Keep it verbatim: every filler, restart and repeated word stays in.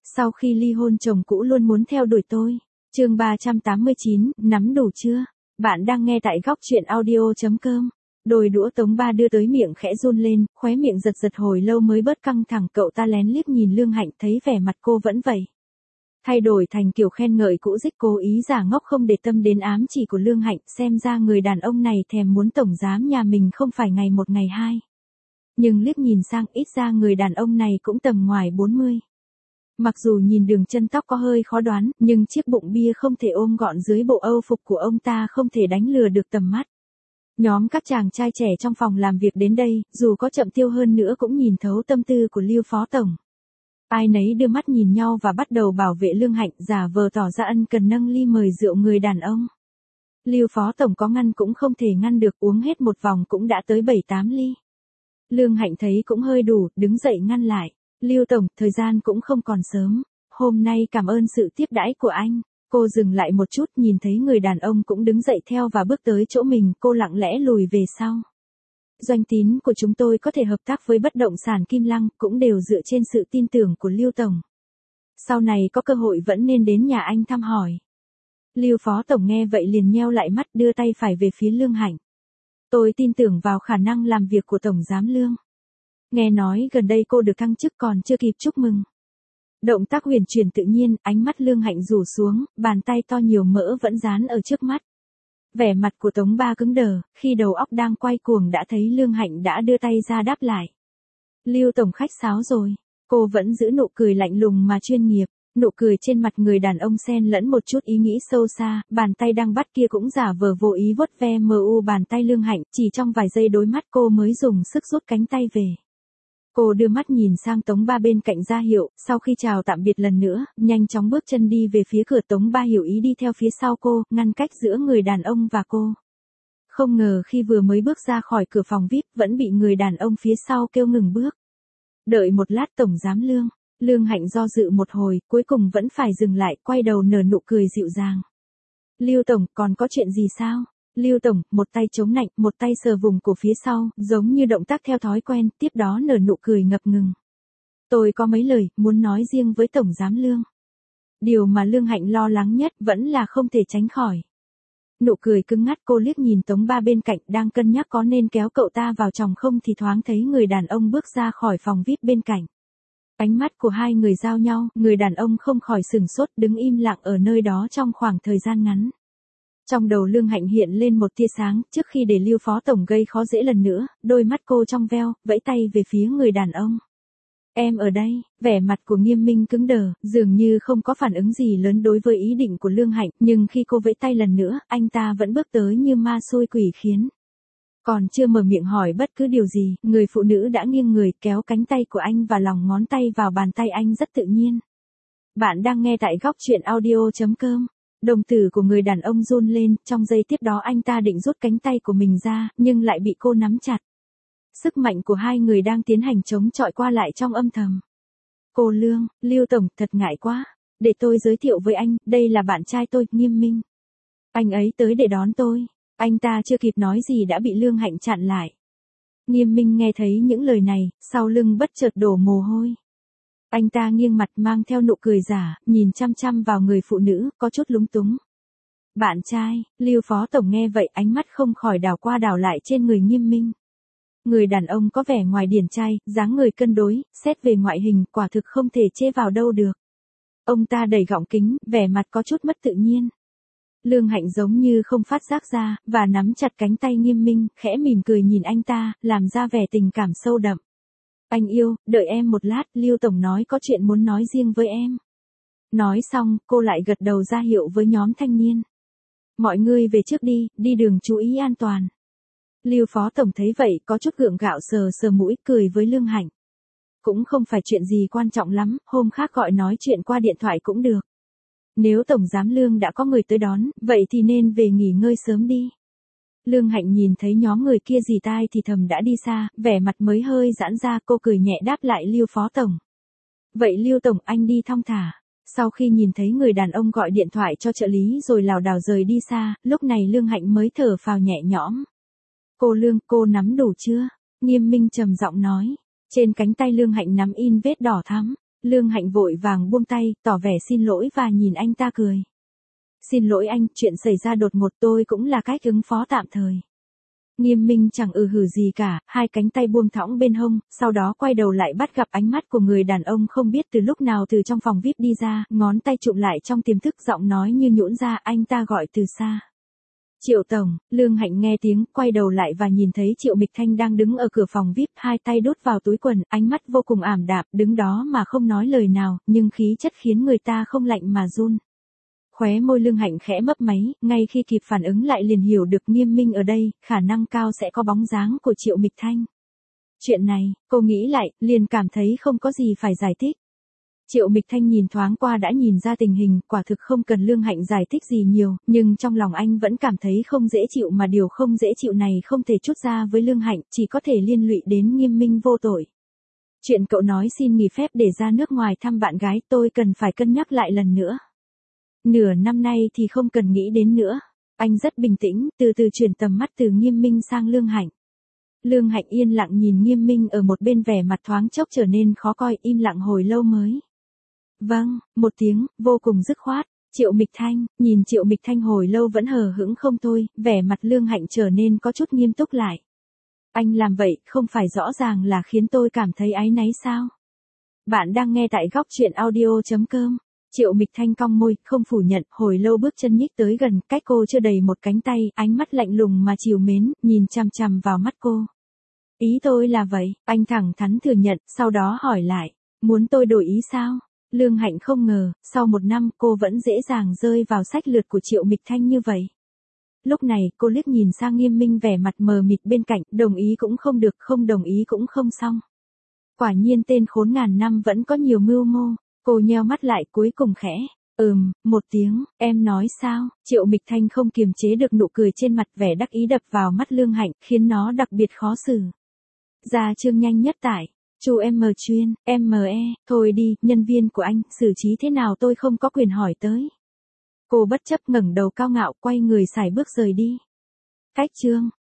Sau khi ly hôn chồng cũ luôn muốn theo đuổi tôi. Chương ba trăm tám mươi chín, nắm đủ chưa? Bạn đang nghe tại góc truyện audio chấm com. Đôi đũa Tống Ba đưa tới miệng khẽ run lên, khóe miệng giật giật hồi lâu mới bớt căng thẳng. Cậu ta lén liếc nhìn Lương Hạnh, thấy vẻ mặt cô vẫn vậy. Thay đổi thành kiểu khen ngợi cũ dích, cố ý giả ngốc không để tâm đến ám chỉ của Lương Hạnh. Xem ra người đàn ông này thèm muốn tổng giám nhà mình không phải ngày một ngày hai. Nhưng liếc nhìn sang, ít ra người đàn ông này cũng tầm ngoài bốn mươi. Mặc dù nhìn đường chân tóc có hơi khó đoán, nhưng chiếc bụng bia không thể ôm gọn dưới bộ âu phục của ông ta không thể đánh lừa được tầm mắt. Nhóm các chàng trai trẻ trong phòng làm việc đến đây, dù có chậm tiêu hơn nữa cũng nhìn thấu tâm tư của Lưu Phó Tổng. Ai nấy đưa mắt nhìn nhau và bắt đầu bảo vệ Lương Hạnh, giả vờ tỏ ra ân cần nâng ly mời rượu người đàn ông. Lưu Phó Tổng có ngăn cũng không thể ngăn được, uống hết một vòng cũng đã tới bảy tám ly. Lương Hạnh thấy cũng hơi đủ, đứng dậy ngăn lại. Lưu Tổng, thời gian cũng không còn sớm. Hôm nay cảm ơn sự tiếp đãi của anh. Cô dừng lại một chút, nhìn thấy người đàn ông cũng đứng dậy theo và bước tới chỗ mình, cô lặng lẽ lùi về sau. Doanh tín của chúng tôi có thể hợp tác với bất động sản Kim Lăng, cũng đều dựa trên sự tin tưởng của Lưu Tổng. Sau này có cơ hội vẫn nên đến nhà anh thăm hỏi. Lưu Phó Tổng nghe vậy liền nheo lại mắt, đưa tay phải về phía Lương Hạnh. Tôi tin tưởng vào khả năng làm việc của Tổng Giám Lương. Nghe nói gần đây cô được thăng chức còn chưa kịp chúc mừng. Động tác huyền chuyển tự nhiên, ánh mắt Lương Hạnh rủ xuống, bàn tay to nhiều mỡ vẫn dán ở trước mắt. Vẻ mặt của Tống Ba cứng đờ, khi đầu óc đang quay cuồng đã thấy Lương Hạnh đã đưa tay ra đáp lại. Lưu Tổng khách sáo rồi. Cô vẫn giữ nụ cười lạnh lùng mà chuyên nghiệp. Nụ cười trên mặt người đàn ông xen lẫn một chút ý nghĩ sâu xa, bàn tay đang bắt kia cũng giả vờ vô ý vuốt ve mờ u bàn tay Lương Hạnh, chỉ trong vài giây đối mắt cô mới dùng sức rút cánh tay về. Cô đưa mắt nhìn sang Tống Ba bên cạnh ra hiệu, sau khi chào tạm biệt lần nữa, nhanh chóng bước chân đi về phía cửa. Tống Ba hiểu ý đi theo phía sau cô, ngăn cách giữa người đàn ông và cô. Không ngờ khi vừa mới bước ra khỏi cửa phòng vi ai pi, vẫn bị người đàn ông phía sau kêu ngừng bước. Đợi một lát Tổng Giám Lương. Lương Hạnh do dự một hồi, cuối cùng vẫn phải dừng lại, quay đầu nở nụ cười dịu dàng. Lưu Tổng, còn có chuyện gì sao? Lưu Tổng, một tay chống nạnh, một tay sờ vùng cổ phía sau, giống như động tác theo thói quen, tiếp đó nở nụ cười ngập ngừng. Tôi có mấy lời, muốn nói riêng với Tổng Giám Lương. Điều mà Lương Hạnh lo lắng nhất vẫn là không thể tránh khỏi. Nụ cười cứng ngắt, cô liếc nhìn Tống Ba bên cạnh, đang cân nhắc có nên kéo cậu ta vào chồng không thì thoáng thấy người đàn ông bước ra khỏi phòng vi ai pi bên cạnh. Ánh mắt của hai người giao nhau, người đàn ông không khỏi sửng sốt, đứng im lặng ở nơi đó trong khoảng thời gian ngắn. Trong đầu Lương Hạnh hiện lên một tia sáng, trước khi để Lưu Phó Tổng gây khó dễ lần nữa, đôi mắt cô trong veo, vẫy tay về phía người đàn ông. Em ở đây. Vẻ mặt của Nghiêm Minh cứng đờ, dường như không có phản ứng gì lớn đối với ý định của Lương Hạnh, nhưng khi cô vẫy tay lần nữa, anh ta vẫn bước tới như ma xui quỷ khiến. Còn chưa mở miệng hỏi bất cứ điều gì, người phụ nữ đã nghiêng người kéo cánh tay của anh và lòng ngón tay vào bàn tay anh rất tự nhiên. Bạn đang nghe tại góc truyện audio chấm com. Đồng tử của người đàn ông run lên, trong giây tiếp đó anh ta định rút cánh tay của mình ra, nhưng lại bị cô nắm chặt. Sức mạnh của hai người đang tiến hành chống chọi qua lại trong âm thầm. Cô Lương, Lưu Tổng, thật ngại quá. Để tôi giới thiệu với anh, đây là bạn trai tôi, Nghiêm Minh. Anh ấy tới để đón tôi. Anh ta chưa kịp nói gì đã bị Lương Hạnh chặn lại. Nghiêm Minh nghe thấy những lời này, sau lưng bất chợt đổ mồ hôi. Anh ta nghiêng mặt mang theo nụ cười giả, nhìn chăm chăm vào người phụ nữ, có chút lúng túng. Bạn trai, Lưu Phó Tổng nghe vậy ánh mắt không khỏi đảo qua đảo lại trên người Nghiêm Minh. Người đàn ông có vẻ ngoài điển trai, dáng người cân đối, xét về ngoại hình quả thực không thể chê vào đâu được. Ông ta đầy gọng kính, vẻ mặt có chút mất tự nhiên. Lương Hạnh giống như không phát giác ra, và nắm chặt cánh tay Nghiêm Minh, khẽ mỉm cười nhìn anh ta, làm ra vẻ tình cảm sâu đậm. Anh yêu, đợi em một lát, Lưu Tổng nói có chuyện muốn nói riêng với em. Nói xong, cô lại gật đầu ra hiệu với nhóm thanh niên. Mọi người về trước đi, đi đường chú ý an toàn. Lưu Phó Tổng thấy vậy, có chút gượng gạo sờ sờ mũi, cười với Lương Hạnh. Cũng không phải chuyện gì quan trọng lắm, hôm khác gọi nói chuyện qua điện thoại cũng được. Nếu Tổng Giám Lương đã có người tới đón, vậy thì nên về nghỉ ngơi sớm đi. Lương Hạnh nhìn thấy nhóm người kia rì tai thì thầm đã đi xa, vẻ mặt mới hơi giãn ra, cô cười nhẹ đáp lại Lưu Phó Tổng. Vậy Lưu Tổng, anh đi thong thả. Sau khi nhìn thấy người đàn ông gọi điện thoại cho trợ lý rồi lảo đảo rời đi xa, lúc này Lương Hạnh mới thở phào nhẹ nhõm. Cô Lương, cô nắm đủ chưa? Nghiêm Minh trầm giọng nói. Trên cánh tay Lương Hạnh nắm in vết đỏ thắm. Lương Hạnh vội vàng buông tay, tỏ vẻ xin lỗi và nhìn anh ta cười. Xin lỗi anh, chuyện xảy ra đột ngột tôi cũng là cách ứng phó tạm thời. Nghiêm Minh chẳng ừ hử gì cả, hai cánh tay buông thõng bên hông, sau đó quay đầu lại bắt gặp ánh mắt của người đàn ông không biết từ lúc nào từ trong phòng vi ai pi đi ra, ngón tay chụm lại trong tiềm thức, giọng nói như nhũn ra, anh ta gọi từ xa. Triệu tổng. Lương Hạnh nghe tiếng, quay đầu lại và nhìn thấy Triệu Mịch Thanh đang đứng ở cửa phòng vi ai pi, hai tay đút vào túi quần, ánh mắt vô cùng ảm đạm, đứng đó mà không nói lời nào, nhưng khí chất khiến người ta không lạnh mà run. Khóe môi Lương Hạnh khẽ mấp máy, ngay khi kịp phản ứng lại liền hiểu được Nghiêm Minh ở đây, khả năng cao sẽ có bóng dáng của Triệu Mịch Thanh. Chuyện này, cô nghĩ lại, liền cảm thấy không có gì phải giải thích. Triệu Mịch Thanh nhìn thoáng qua đã nhìn ra tình hình, quả thực không cần Lương Hạnh giải thích gì nhiều, nhưng trong lòng anh vẫn cảm thấy không dễ chịu, mà điều không dễ chịu này không thể trút ra với Lương Hạnh, chỉ có thể liên lụy đến Nghiêm Minh vô tội. Chuyện cậu nói xin nghỉ phép để ra nước ngoài thăm bạn gái, tôi cần phải cân nhắc lại lần nữa. Nửa năm nay thì không cần nghĩ đến nữa. Anh rất bình tĩnh, từ từ chuyển tầm mắt từ Nghiêm Minh sang Lương Hạnh. Lương Hạnh yên lặng nhìn Nghiêm Minh ở một bên, vẻ mặt thoáng chốc trở nên khó coi, im lặng hồi lâu mới. Vâng, một tiếng, vô cùng dứt khoát. Triệu Mịch Thanh, nhìn Triệu Mịch Thanh hồi lâu vẫn hờ hững không thôi, vẻ mặt Lương Hạnh trở nên có chút nghiêm túc lại. Anh làm vậy, không phải rõ ràng là khiến tôi cảm thấy áy náy sao? Bạn đang nghe tại góc truyện audio chấm com. Triệu Mịch Thanh cong môi, không phủ nhận, hồi lâu bước chân nhích tới gần, cách cô chưa đầy một cánh tay, ánh mắt lạnh lùng mà trìu mến, nhìn chằm chằm vào mắt cô. Ý tôi là vậy, anh thẳng thắn thừa nhận, sau đó hỏi lại, muốn tôi đổi ý sao? Lương Hạnh không ngờ, sau một năm cô vẫn dễ dàng rơi vào sách lược của Triệu Mịch Thanh như vậy. Lúc này, cô liếc nhìn sang Nghiêm Minh vẻ mặt mờ mịt bên cạnh, đồng ý cũng không được, không đồng ý cũng không xong. Quả nhiên tên khốn ngàn năm vẫn có nhiều mưu mô. Cô nheo mắt lại, cuối cùng khẽ, ừm, một tiếng, em nói sao? Triệu Mịch Thanh không kiềm chế được nụ cười trên mặt, vẻ đắc ý đập vào mắt Lương Hạnh, khiến nó đặc biệt khó xử. Ra chương nhanh nhất tại, chu em chuyên, em e, thôi đi, nhân viên của anh, xử trí thế nào tôi không có quyền hỏi tới. Cô bất chấp ngẩng đầu cao ngạo, quay người sải bước rời đi. Cách chương.